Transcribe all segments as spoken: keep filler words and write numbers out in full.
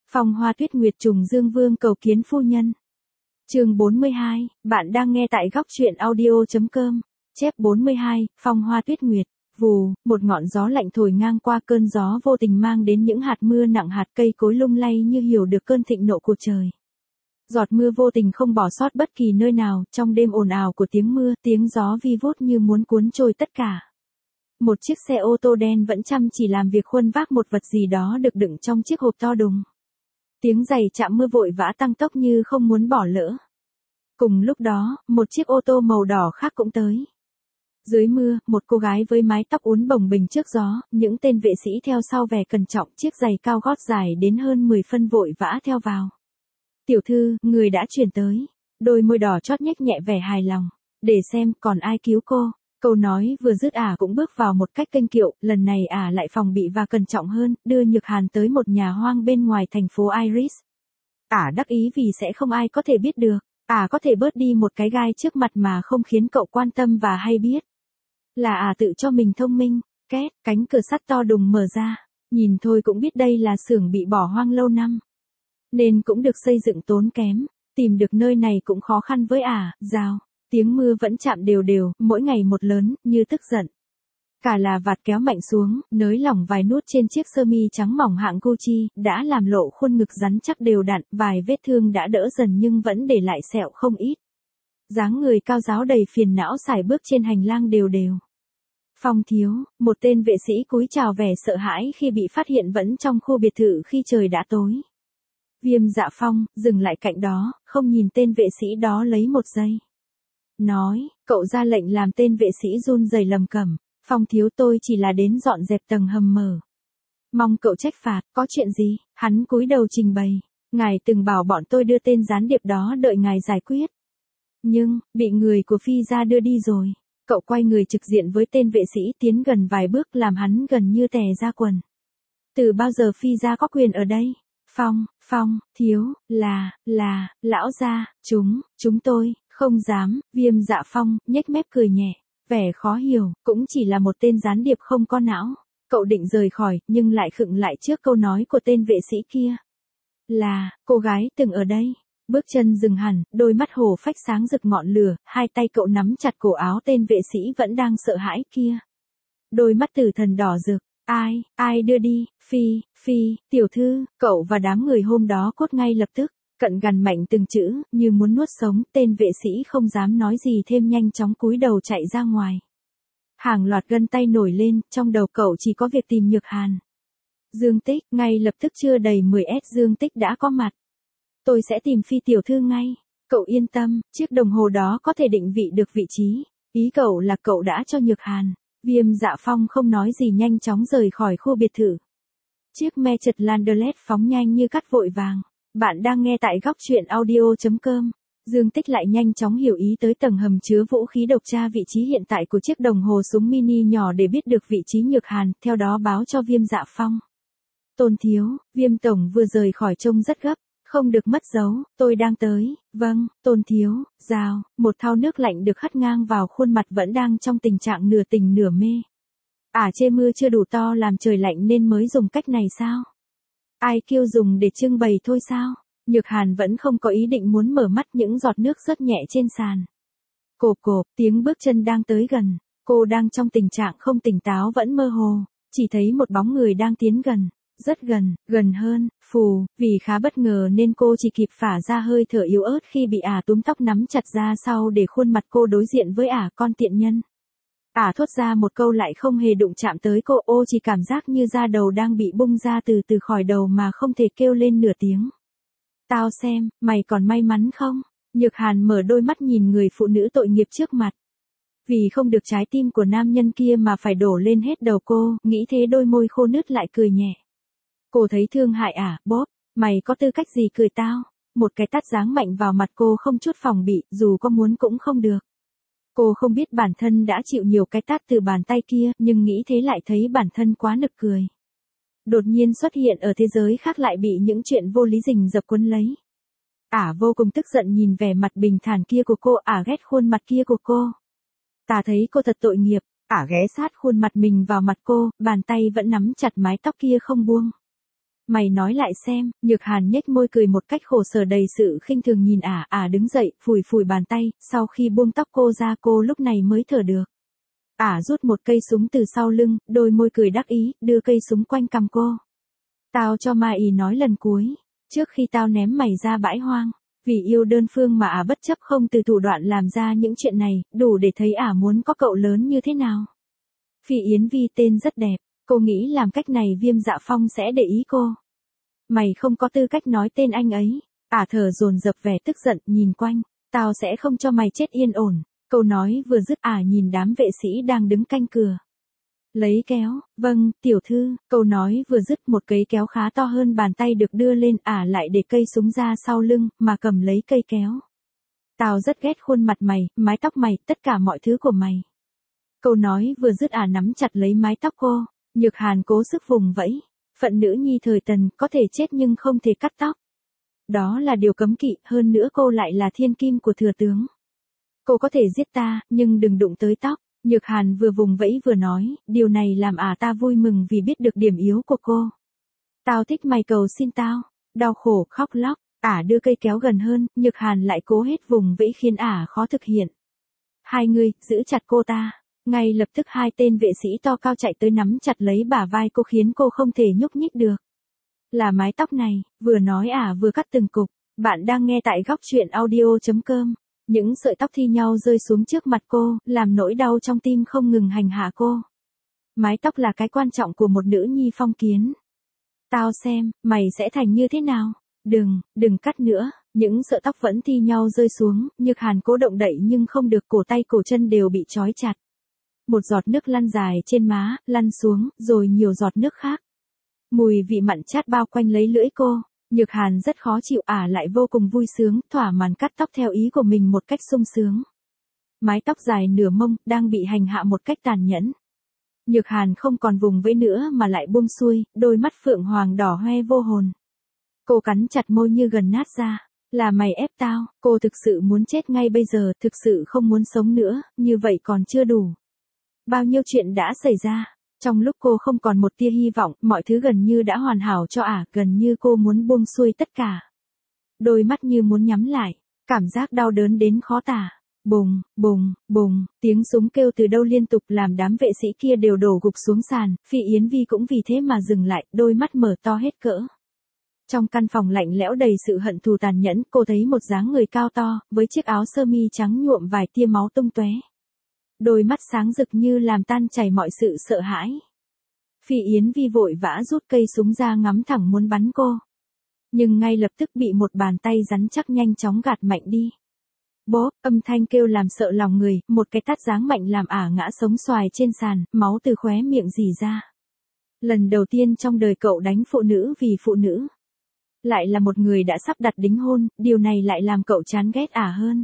Phong Hoa Tuyết Nguyệt trùng Dương Vương cầu kiến phu nhân. Chương bốn mươi hai, bạn đang nghe tại góc truyện audio chấm com. Chép bốn mươi hai, Phong Hoa Tuyết Nguyệt. Vù, một ngọn gió lạnh thổi ngang qua, cơn gió vô tình mang đến những hạt mưa nặng, hạt cây cối lung lay như hiểu được cơn thịnh nộ của trời. Giọt mưa vô tình không bỏ sót bất kỳ nơi nào, trong đêm ồn ào của tiếng mưa, tiếng gió vi vút như muốn cuốn trôi tất cả. Một chiếc xe ô tô đen vẫn chăm chỉ làm việc khuân vác một vật gì đó được đựng trong chiếc hộp to đùng. Tiếng giày chạm mưa vội vã tăng tốc như không muốn bỏ lỡ. Cùng lúc đó, một chiếc ô tô màu đỏ khác cũng tới. Dưới mưa, một cô gái với mái tóc uốn bồng bềnh trước gió, những tên vệ sĩ theo sau vẻ cẩn trọng, chiếc giày cao gót dài đến hơn mười phân vội vã theo vào. Tiểu thư, người đã chuyển tới. Đôi môi đỏ chót nhếch nhẹ vẻ hài lòng. Để xem còn ai cứu cô. Câu nói vừa dứt ả cũng bước vào một cách kênh kiệu, lần này ả lại phòng bị và cẩn trọng hơn, đưa Nhược Hàn tới một nhà hoang bên ngoài thành phố Iris. Ả đắc ý vì sẽ không ai có thể biết được, ả có thể bớt đi một cái gai trước mặt mà không khiến cậu quan tâm và hay biết. Là ả tự cho mình thông minh. Két, cánh cửa sắt to đùng mở ra, nhìn thôi cũng biết đây là xưởng bị bỏ hoang lâu năm. Nên cũng được xây dựng tốn kém, tìm được nơi này cũng khó khăn với ả. Rào. Tiếng mưa vẫn chạm đều đều, mỗi ngày một lớn, như tức giận. Cả là vạt kéo mạnh xuống, nới lỏng vài nút trên chiếc sơ mi trắng mỏng hạng Gucci, đã làm lộ khuôn ngực rắn chắc đều đặn, vài vết thương đã đỡ dần nhưng vẫn để lại sẹo không ít. Dáng người cao ráo đầy phiền não sải bước trên hành lang đều đều. Phong thiếu, một tên vệ sĩ cúi chào vẻ sợ hãi khi bị phát hiện vẫn trong khu biệt thự khi trời đã tối. Viêm Dạ Phong, dừng lại cạnh đó, không nhìn tên vệ sĩ đó lấy một giây. Nói, cậu ra lệnh làm tên vệ sĩ run rẩy lầm cẩm. Phong thiếu, tôi chỉ là đến dọn dẹp tầng hầm mở. Mong cậu trách phạt. Có chuyện gì? Hắn cúi đầu trình bày. Ngài từng bảo bọn tôi đưa tên gián điệp đó đợi ngài giải quyết. Nhưng, bị người của Phi gia đưa đi rồi. Cậu quay người trực diện với tên vệ sĩ, tiến gần vài bước làm hắn gần như tè ra quần. Từ bao giờ Phi gia có quyền ở đây? Phong, Phong, thiếu, là, là, lão gia, chúng, chúng tôi, không dám. Viêm Dạ Phong, nhếch mép cười nhẹ, vẻ khó hiểu, cũng chỉ là một tên gián điệp không có não. Cậu định rời khỏi, nhưng lại khựng lại trước câu nói của tên vệ sĩ kia. Là, cô gái từng ở đây. Bước chân dừng hẳn, đôi mắt hồ phách sáng rực ngọn lửa, hai tay cậu nắm chặt cổ áo tên vệ sĩ vẫn đang sợ hãi kia. Đôi mắt tử thần đỏ rực. Ai, ai đưa đi? Phi, Phi, tiểu thư, cậu và đám người hôm đó cốt ngay lập tức. Cận gần mạnh từng chữ, như muốn nuốt sống, tên vệ sĩ không dám nói gì thêm, nhanh chóng cúi đầu chạy ra ngoài. Hàng loạt gân tay nổi lên, trong đầu cậu chỉ có việc tìm Nhược Hàn. Dương Tích, ngay lập tức chưa đầy mười phút Dương Tích đã có mặt. Tôi sẽ tìm Phi tiểu thư ngay. Cậu yên tâm, chiếc đồng hồ đó có thể định vị được vị trí. Ý cậu là cậu đã cho Nhược Hàn. Viêm Dạ Phong không nói gì, nhanh chóng rời khỏi khu biệt thự. Chiếc Mercedes Landlet phóng nhanh như cắt vội vàng. Bạn đang nghe tại góc truyện audio chấm com. Dương Tích lại nhanh chóng hiểu ý tới tầng hầm chứa vũ khí, độc tra vị trí hiện tại của chiếc đồng hồ súng mini nhỏ để biết được vị trí Nhược Hàn, theo đó báo cho Viêm Dạ Phong. Tôn thiếu, Viêm tổng vừa rời khỏi trông rất gấp, không được mất dấu, tôi đang tới. Vâng, Tôn thiếu. Rào, một thau nước lạnh được hất ngang vào khuôn mặt vẫn đang trong tình trạng nửa tỉnh nửa mê. À, chê mưa chưa đủ to làm trời lạnh nên mới dùng cách này sao? Ai kêu dùng để trưng bày thôi sao? Nhược Hàn vẫn không có ý định muốn mở mắt, những giọt nước rớt nhẹ trên sàn. Cộp cộp, tiếng bước chân đang tới gần. Cô đang trong tình trạng không tỉnh táo, vẫn mơ hồ. Chỉ thấy một bóng người đang tiến gần. Rất gần, gần hơn, phù, vì khá bất ngờ nên cô chỉ kịp phả ra hơi thở yếu ớt khi bị ả túm tóc nắm chặt ra sau để khuôn mặt cô đối diện với ả. Con tiện nhân. Ả thốt ra một câu lại không hề đụng chạm tới cô, ô chỉ cảm giác như da đầu đang bị bung ra từ từ khỏi đầu mà không thể kêu lên nửa tiếng. Tao xem, mày còn may mắn không? Nhược Hàn mở đôi mắt nhìn người phụ nữ tội nghiệp trước mặt. Vì không được trái tim của nam nhân kia mà phải đổ lên hết đầu cô, nghĩ thế đôi môi khô nứt lại cười nhẹ. Cô thấy thương hại ả, bóp, mày có tư cách gì cười tao? Một cái tát giáng mạnh vào mặt cô không chút phòng bị, dù có muốn cũng không được. Cô không biết bản thân đã chịu nhiều cái tát từ bàn tay kia, nhưng nghĩ thế lại thấy bản thân quá nực cười. Đột nhiên xuất hiện ở thế giới khác lại bị những chuyện vô lý rình rập cuốn lấy. Ả vô cùng tức giận nhìn vẻ mặt bình thản kia của cô, ả ghét khuôn mặt kia của cô. Ta thấy cô thật tội nghiệp, ả ghé sát khuôn mặt mình vào mặt cô, bàn tay vẫn nắm chặt mái tóc kia không buông. Mày nói lại xem, Nhược Hàn nhếch môi cười một cách khổ sở đầy sự khinh thường nhìn ả, ả đứng dậy, phủi phủi bàn tay, sau khi buông tóc cô ra cô lúc này mới thở được. Ả rút một cây súng từ sau lưng, đôi môi cười đắc ý, đưa cây súng quanh cằm cô. Tao cho Mai ý nói lần cuối, trước khi tao ném mày ra bãi hoang, vì yêu đơn phương mà ả bất chấp không từ thủ đoạn làm ra những chuyện này, đủ để thấy ả muốn có cậu lớn như thế nào. Phi Yến Vi tên rất đẹp, cô nghĩ làm cách này Viêm Dạ Phong sẽ để ý cô. Mày không có tư cách nói tên anh ấy. Ả thở dồn dập vẻ tức giận, nhìn quanh, tao sẽ không cho mày chết yên ổn. Câu nói vừa dứt ả nhìn đám vệ sĩ đang đứng canh cửa. Lấy kéo, vâng, tiểu thư, câu nói vừa dứt một cây kéo khá to hơn bàn tay được đưa lên, ả lại để cây súng ra sau lưng, mà cầm lấy cây kéo. Tao rất ghét khuôn mặt mày, mái tóc mày, tất cả mọi thứ của mày. Câu nói vừa dứt ả nắm chặt lấy mái tóc cô, Nhược Hàn cố sức vùng vẫy. Phận nữ nhi thời Tần, có thể chết nhưng không thể cắt tóc. Đó là điều cấm kỵ, hơn nữa cô lại là thiên kim của thừa tướng. Cô có thể giết ta, nhưng đừng đụng tới tóc. Nhược Hàn vừa vùng vẫy vừa nói, điều này làm ả ta vui mừng vì biết được điểm yếu của cô. Tao thích mày cầu xin tao. Đau khổ, khóc lóc, ả đưa cây kéo gần hơn, Nhược Hàn lại cố hết vùng vẫy khiến ả khó thực hiện. Hai người, giữ chặt cô ta. Ngay lập tức hai tên vệ sĩ to cao chạy tới nắm chặt lấy bả vai cô khiến cô không thể nhúc nhích được. Là mái tóc này, vừa nói ả vừa cắt từng cục. Bạn đang nghe tại góc truyện audio chấm com. Những sợi tóc thi nhau rơi xuống trước mặt cô, làm nỗi đau trong tim không ngừng hành hạ cô. Mái tóc là cái quan trọng của một nữ nhi phong kiến. Tao xem, mày sẽ thành như thế nào? Đừng, đừng cắt nữa. Những sợi tóc vẫn thi nhau rơi xuống, Nhược Hàn cố động đậy nhưng không được, cổ tay cổ chân đều bị trói chặt. Một giọt nước lăn dài trên má, lăn xuống, rồi nhiều giọt nước khác. Mùi vị mặn chát bao quanh lấy lưỡi cô. Nhược Hàn rất khó chịu, ả lại vô cùng vui sướng, thỏa mãn cắt tóc theo ý của mình một cách sung sướng. Mái tóc dài nửa mông, đang bị hành hạ một cách tàn nhẫn. Nhược Hàn không còn vùng vẫy nữa mà lại buông xuôi, đôi mắt phượng hoàng đỏ hoe vô hồn. Cô cắn chặt môi như gần nát ra. Là mày ép tao, cô thực sự muốn chết ngay bây giờ, thực sự không muốn sống nữa, như vậy còn chưa đủ. Bao nhiêu chuyện đã xảy ra. Trong lúc cô không còn một tia hy vọng, mọi thứ gần như đã hoàn hảo cho ả, gần như cô muốn buông xuôi tất cả. Đôi mắt như muốn nhắm lại, cảm giác đau đớn đến khó tả. Bùng, bùng, bùng, tiếng súng kêu từ đâu liên tục làm đám vệ sĩ kia đều đổ gục xuống sàn, Phi Yến Vi cũng vì thế mà dừng lại, đôi mắt mở to hết cỡ. Trong căn phòng lạnh lẽo đầy sự hận thù tàn nhẫn, cô thấy một dáng người cao to, với chiếc áo sơ mi trắng nhuộm vài tia máu tung tóe. Đôi mắt sáng rực như làm tan chảy mọi sự sợ hãi. Phi Yến Vi vội vã rút cây súng ra ngắm thẳng muốn bắn cô. Nhưng ngay lập tức bị một bàn tay rắn chắc nhanh chóng gạt mạnh đi. Bốp, âm thanh kêu làm sợ lòng người, một cái tát giáng mạnh làm ả ngã sống xoài trên sàn, máu từ khóe miệng rỉ ra. Lần đầu tiên trong đời cậu đánh phụ nữ vì phụ nữ. Lại là một người đã sắp đặt đính hôn, điều này lại làm cậu chán ghét ả hơn.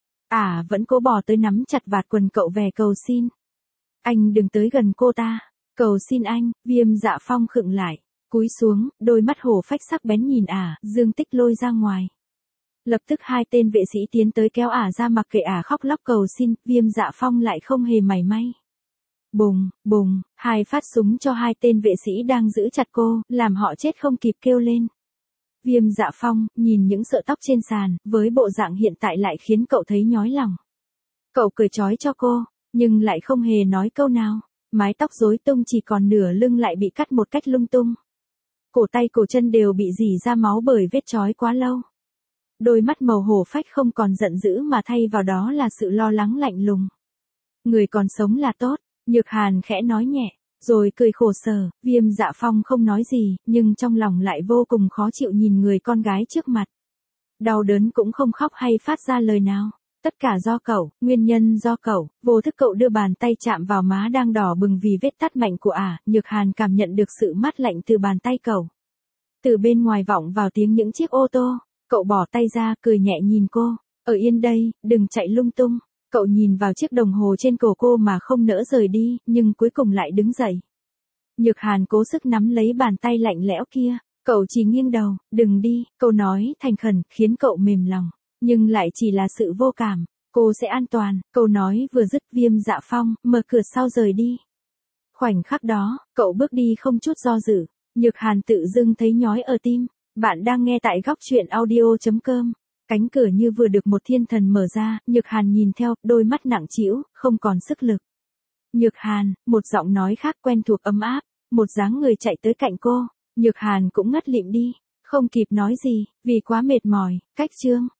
Ả vẫn cố bò tới nắm chặt vạt quần cậu về cầu xin. Anh đừng tới gần cô ta. Cầu xin anh. Viêm Dạ Phong khựng lại, cúi xuống, đôi mắt hổ phách sắc bén nhìn ả, dương tích lôi ra ngoài. Lập tức hai tên vệ sĩ tiến tới kéo ả ra, mặc kệ ả khóc lóc cầu xin, Viêm Dạ Phong lại không hề mảy may. Bùng, bùng, hai phát súng cho hai tên vệ sĩ đang giữ chặt cô, làm họ chết không kịp kêu lên. Viêm Dạ Phong, nhìn những sợi tóc trên sàn, với bộ dạng hiện tại lại khiến cậu thấy nhói lòng. Cậu cười trói cho cô, nhưng lại không hề nói câu nào. Mái tóc rối tung, chỉ còn nửa lưng lại bị cắt một cách lung tung. Cổ tay cổ chân đều bị rỉ ra máu bởi vết trói quá lâu. Đôi mắt màu hổ phách không còn giận dữ mà thay vào đó là sự lo lắng lạnh lùng. Người còn sống là tốt, Nhược Hàn khẽ nói nhẹ, rồi cười khổ sở. Viêm Dạ Phong không nói gì, nhưng trong lòng lại vô cùng khó chịu nhìn người con gái trước mặt. Đau đớn cũng không khóc hay phát ra lời nào. Tất cả do cậu, nguyên nhân do cậu. Vô thức cậu đưa bàn tay chạm vào má đang đỏ bừng vì vết tát mạnh của ả, Nhược Hàn cảm nhận được sự mát lạnh từ bàn tay cậu. Từ bên ngoài vọng vào tiếng những chiếc ô tô, cậu bỏ tay ra, cười nhẹ nhìn cô, ở yên đây, đừng chạy lung tung. Cậu nhìn vào chiếc đồng hồ trên cổ cô mà không nỡ rời đi, nhưng cuối cùng lại đứng dậy. Nhược Hàn cố sức nắm lấy bàn tay lạnh lẽo kia, cậu chỉ nghiêng đầu, đừng đi, câu nói thành khẩn, khiến cậu mềm lòng. Nhưng lại chỉ là sự vô cảm. Cô sẽ an toàn. Câu nói vừa dứt, Viêm Dạ Phong mở cửa sau rời đi. Khoảnh khắc đó, cậu bước đi không chút do dự. Nhược Hàn tự dưng thấy nhói ở tim. Bạn đang nghe tại góc chuyện audio.com. Cánh cửa như vừa được một thiên thần mở ra, Nhược Hàn nhìn theo, đôi mắt nặng trĩu, không còn sức lực. Nhược Hàn, một giọng nói khác quen thuộc ấm áp, một dáng người chạy tới cạnh cô. Nhược Hàn cũng ngất lịm đi, không kịp nói gì, vì quá mệt mỏi. Cách chương